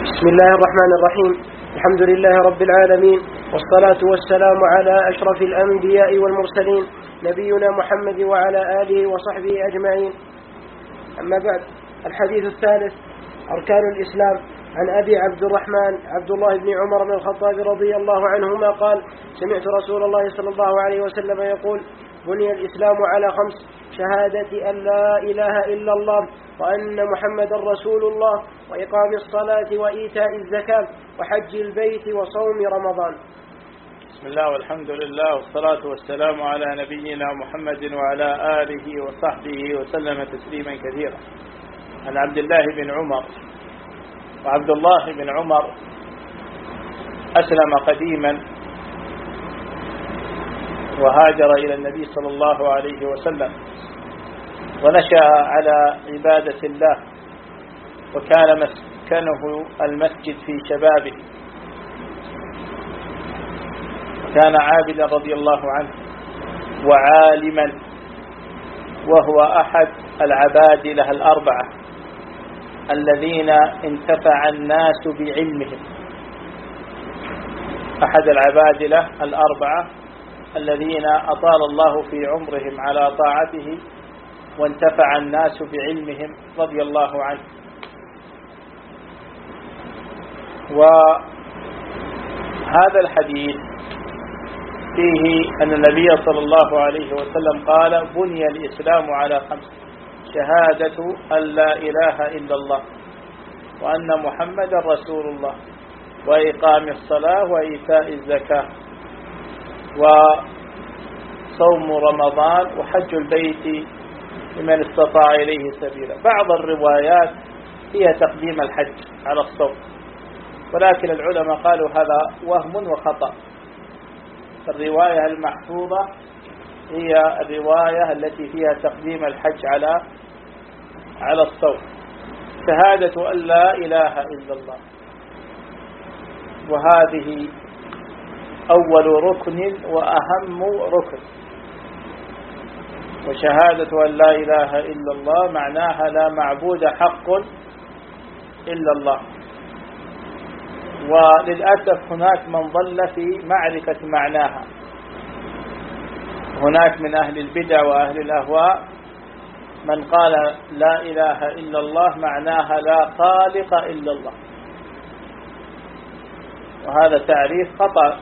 بسم الله الرحمن الرحيم. الحمد لله رب العالمين، والصلاة والسلام على أشرف الأنبياء والمرسلين، نبينا محمد وعلى آله وصحبه أجمعين. أما بعد، الحديث الثالث: أركان الإسلام. عن أبي عبد الرحمن عبد الله بن عمر بن الخطاب رضي الله عنهما قال: سمعت رسول الله صلى الله عليه وسلم يقول: بني الإسلام على 5: شهادة أن لا إله إلا الله وأن محمد رسول الله، وإقام الصلاة وإيتاء الزكاة وحج البيت وصوم رمضان. بسم الله والحمد لله والصلاة والسلام على نبينا محمد وعلى آله وصحبه وسلم تسليما كثيرا. عن عبد الله بن عمر. وعبد الله بن عمر أسلم قديما وهاجر إلى النبي صلى الله عليه وسلم، ونشأ على عبادة الله، وكان مسكنه المسجد في شبابه، كان عابدا رضي الله عنه وعالما، وهو أحد العبادلة الأربعة الذين انتفع الناس بعلمهم. أحد العبادلة الأربعة الذين أطال الله في عمرهم على طاعته وانتفع الناس بعلمهم رضي الله عنه. وهذا الحديث فيه أن النبي صلى الله عليه وسلم قال: بني الإسلام على 5: شهادة أن لا إله إلا الله وأن محمد رسول الله، وإقام الصلاة وإيتاء الزكاة وصوم رمضان وحج البيت لمن استطاع إليه سبيلا. بعض الروايات هي تقديم الحج على الصوم، ولكن العلماء قالوا هذا وهم وخطأ. الرواية المحفوظة هي الرواية التي فيها تقديم الحج على الصوم. شهادة أن لا إله إلا الله، وهذه أول ركن وأهم ركن. وشهادة أن لا إله إلا الله معناها لا معبود حق إلا الله. وللأسف هناك من ضل في معرفة معناها. هناك من أهل البدع وأهل الأهواء من قال لا إله إلا الله معناها لا خالق إلا الله، وهذا تعريف خطأ،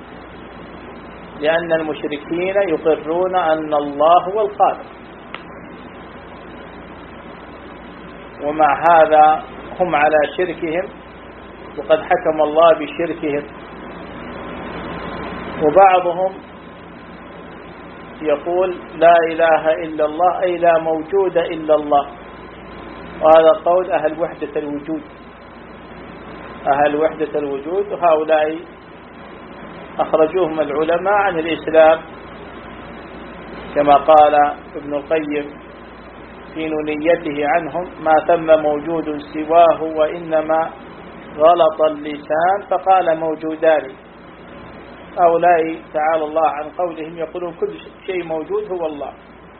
لأن المشركين يقرون أن الله هو الخالق، ومع هذا هم على شركهم، وقد حكم الله بشركهم. وبعضهم يقول لا إله إلا الله أي لا موجود إلا الله، وهذا قول أهل وحدة الوجود. أهل وحدة الوجود وهؤلاء أخرجوهم العلماء عن الإسلام، كما قال ابن القيم في نونيته عنهم: ما ثم موجود سواه وإنما غلط اللسان فقال موجودان. هؤلاء تعالى الله عن قولهم يقولون كل شيء موجود هو الله.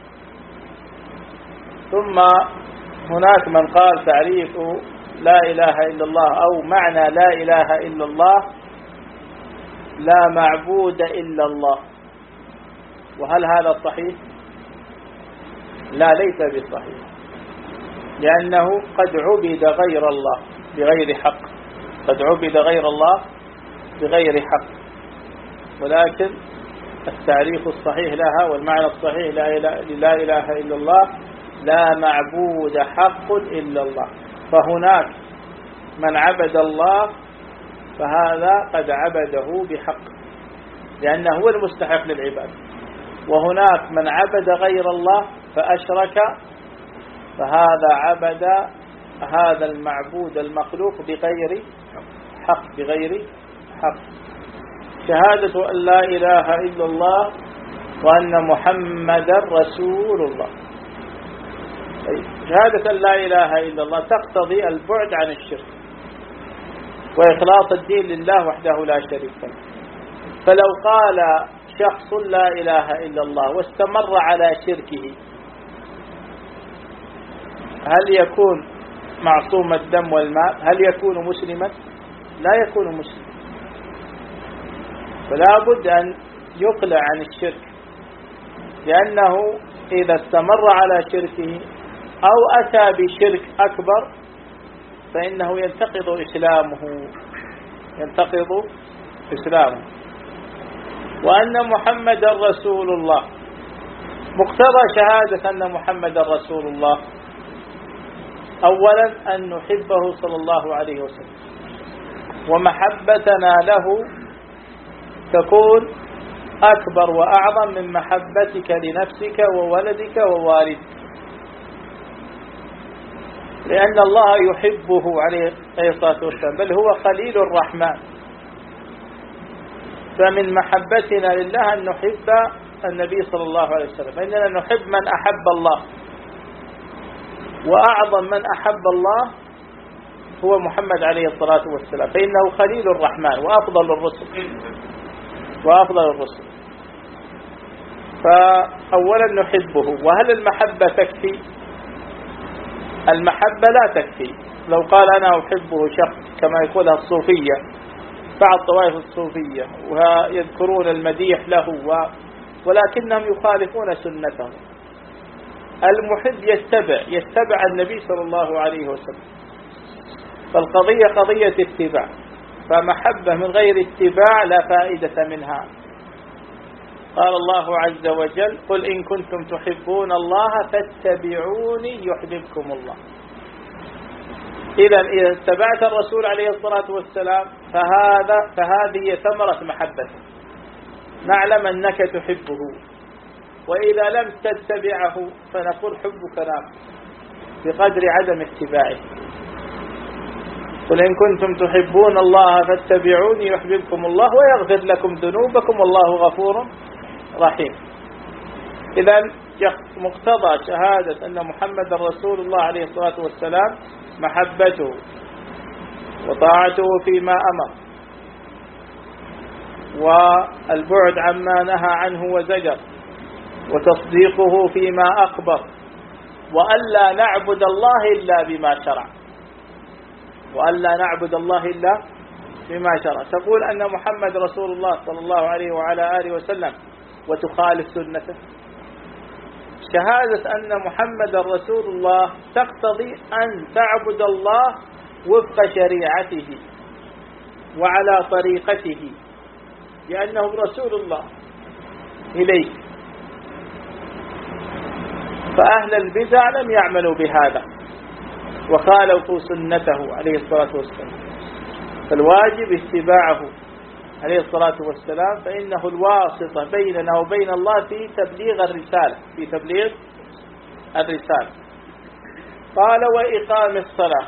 ثم هناك من قال تعريف لا إله إلا الله أو معنى لا إله إلا الله لا معبود إلا الله. وهل هذا صحيح؟ لا، ليس بالصحيح، لأنه قد عبد غير الله بغير حق، قد عبد غير الله بغير حق. ولكن التعريف الصحيح لها والمعنى الصحيح لا إله إلا الله لا معبود حق إلا الله. فهناك من عبد الله فهذا قد عبده بحق، لأنه هو المستحق للعبادة. وهناك من عبد غير الله فأشرك، فهذا عبد هذا المعبود المخلوق بغير حق، بغير حق. شهادة أن لا إله إلا الله وأن محمد رسول الله. شهادة أن لا إله إلا الله تقتضي البعد عن الشرك وإخلاص الدين لله وحده لا شريك له. فلو قال شخص لا إله إلا الله واستمر على شركه، هل يكون معصوم الدم والمال هل يكون مسلما؟ لا يكون مسلما. فلا بد أن يقلع عن الشرك، لأنه إذا استمر على شركه أو أتى بشرك أكبر فإنه ينتقض إسلامه. وأن محمد رسول الله، مقتضى شهادة أن محمد رسول الله أولا أن نحبه صلى الله عليه وسلم، ومحبتنا له تكون أكبر وأعظم من محبتك لنفسك وولدك ووالدك، لأن الله يحبه عليه الصلاة والسلام، بل هو خليل الرحمن. فمن محبتنا لله أن نحب النبي صلى الله عليه وسلم، فإننا نحب من أحب الله، وأعظم من أحب الله هو محمد عليه الصلاة والسلام، فإنه خليل الرحمن وأفضل الرسل. فأولا نحبه. وهل المحبة تكفي؟ المحبة لا تكفي. لو قال أنا أحبه شخص كما يقولها الصوفية، بعض طوائف الصوفية، ويذكرون المديح له ولكنهم يخالفون سنته. المحب يتبع النبي صلى الله عليه وسلم، فالقضية قضية اتباع، فمحبة من غير اتباع لا فائدة منها. قال الله عز وجل: قل إن كنتم تحبون الله فاتبعوني يحببكم الله. إذا اتبعت الرسول عليه الصلاة والسلام فهذه ثمرة محبته، نعلم أنك تحبه. وإذا لم تتبعه فنقول حبك ناقص بقدر عدم اتباعه. قل إن كنتم تحبون الله فاتبعوني يحببكم الله ويغفر لكم ذنوبكم والله غفور رحيم. إذا مقتضى شهادة أن محمد رسول الله عليه الصلاة والسلام محبته وطاعته فيما أمر، والبعد عما نهى عنه وزجر، وتصديقه فيما أخبر، وألا نعبد الله إلا بما شرع، تقول أن محمد رسول الله صلى الله عليه وعلى آله وسلم وتخالف سنته. شهادة أن محمد رسول الله تقتضي أن تعبد الله وفق شريعته وعلى طريقته، لأنه رسول الله إليك. فأهل البدع لم يعملوا بهذا وخالفوا سنته عليه الصلاة والسلام، فالواجب اتباعه عليه الصلاة والسلام، فإنه الواسطة بيننا وبين الله في تبليغ الرسالة. قال: وإقام الصلاة.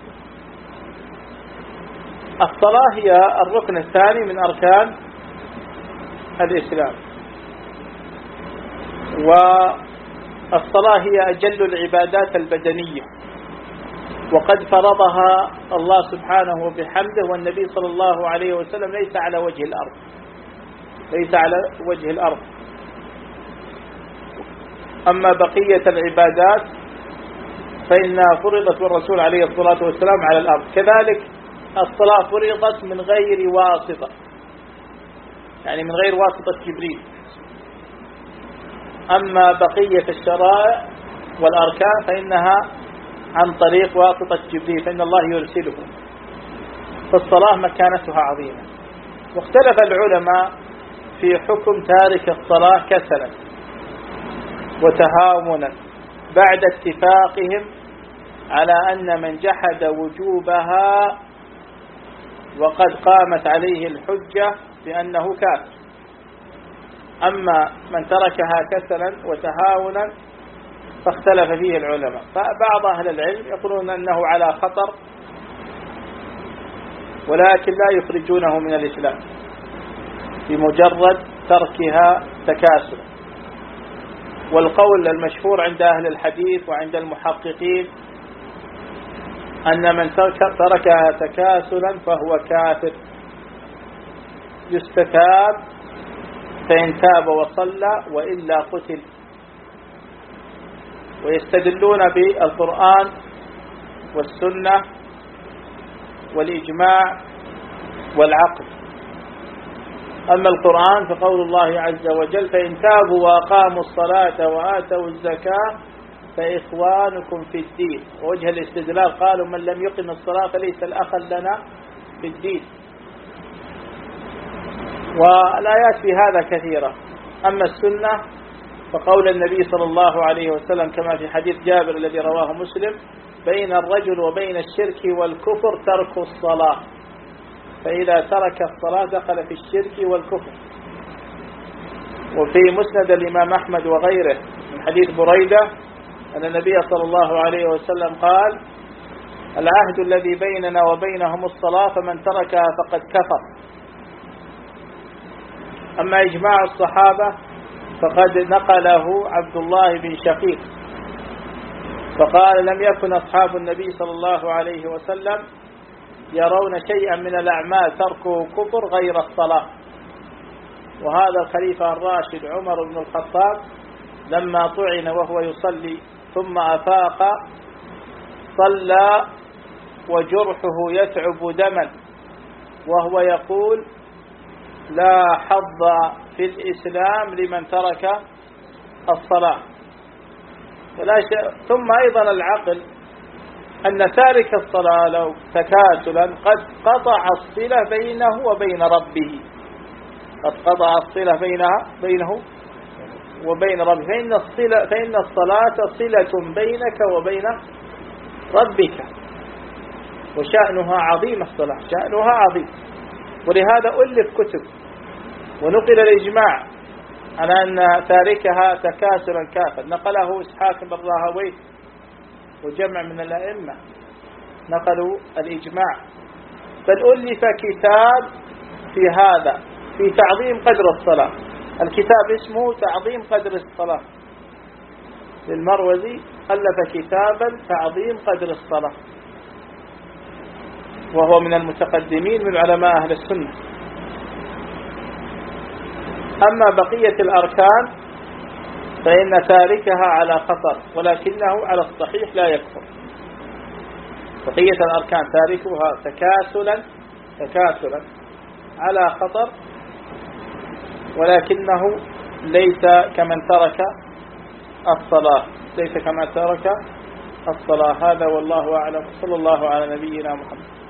الصلاة هي الركن الثاني من أركان الإسلام، والصلاة هي أجل العبادات البدنية، وقد فرضها الله سبحانه وبحمده، والنبي صلى الله عليه وسلم ليس على وجه الأرض. أما بقية العبادات فإنها فرضت والرسول عليه الصلاة والسلام على الأرض. كذلك الصلاة فرضت من غير واسطة، يعني من غير واسطة جبريل. أما بقية الشرائع والأركان فإنها عن طريق واسطة جبريل، فإن الله يرسله. فالصلاة مكانتها عظيمة. واختلف العلماء في حكم تارك الصلاة كسلا وتهاونا بعد اتفاقهم على أن من جحد وجوبها وقد قامت عليه الحجة بأنه كافر. أما من تركها كسلا وتهاونا فاختلف فيه العلماء، فبعض أهل العلم يقولون أنه على خطر ولكن لا يخرجونه من الإسلام بمجرد تركها تكاسلا. والقول المشهور عند أهل الحديث وعند المحققين أن من تركها تكاسلا فهو كافر، يستتاب فإن تاب وصلى وإلا قتل. ويستدلون بالقرآن والسنة والإجماع والعقل. أما القرآن فقول الله عز وجل: فإن تابوا وأقاموا الصلاة وآتوا الزكاة فإخوانكم في الدين. ووجه الاستدلال قالوا: من لم يقم الصلاة فليس الأخ لنا في الدين. والآيات في هذا كثيرة. أما السنة فقول النبي صلى الله عليه وسلم كما في حديث جابر الذي رواه مسلم: بين الرجل وبين الشرك والكفر ترك الصلاة، فإذا ترك الصلاة دخل في الشرك والكفر. وفي مسند الإمام أحمد وغيره من حديث بريدة أن النبي صلى الله عليه وسلم قال: العهد الذي بيننا وبينهم الصلاة فمن تركها فقد كفر. أما إجماع الصحابة فقد نقله عبد الله بن شقيق فقال: لم يكن أصحاب النبي صلى الله عليه وسلم يرون شيئا من الأعمال تركه كفر غير الصلاة. وهذا الخليفة الراشد عمر بن الخطاب لما طعن وهو يصلي ثم أفاق صلى وجرحه يتعب دما وهو يقول: لا حظ في الإسلام لمن ترك الصلاة. ثم أيضا العقل أن تارك الصلاة لو تكاسلا قد قطع الصلة بينه وبين ربه، قد قطع الصلة بينه وبين ربه، فإن الصلاة صلة بينك وبين ربك، وشأنها عظيم. الصلاة شأنها عظيم، ولهذا ألف كتب ونقل الإجماع على أن تاركها تكاسلا كافر. نقله إسحاق بن راهويه وجمع من الأئمة نقلوا الإجماع، بل ألف كتاب في هذا في تعظيم قدر الصلاة. الكتاب اسمه تعظيم قدر الصلاة للمروزي، ألف كتابا تعظيم قدر الصلاة، وهو من المتقدمين من علماء أهل السنة. أما بقية الأركان فإن تاركها على خطر، ولكنه على الصحيح لا يكفر. بقية الأركان تاركها تكاسلا على خطر، ولكنه ليس كمن ترك الصلاة. هذا والله أعلم. صلى الله على نبينا محمد.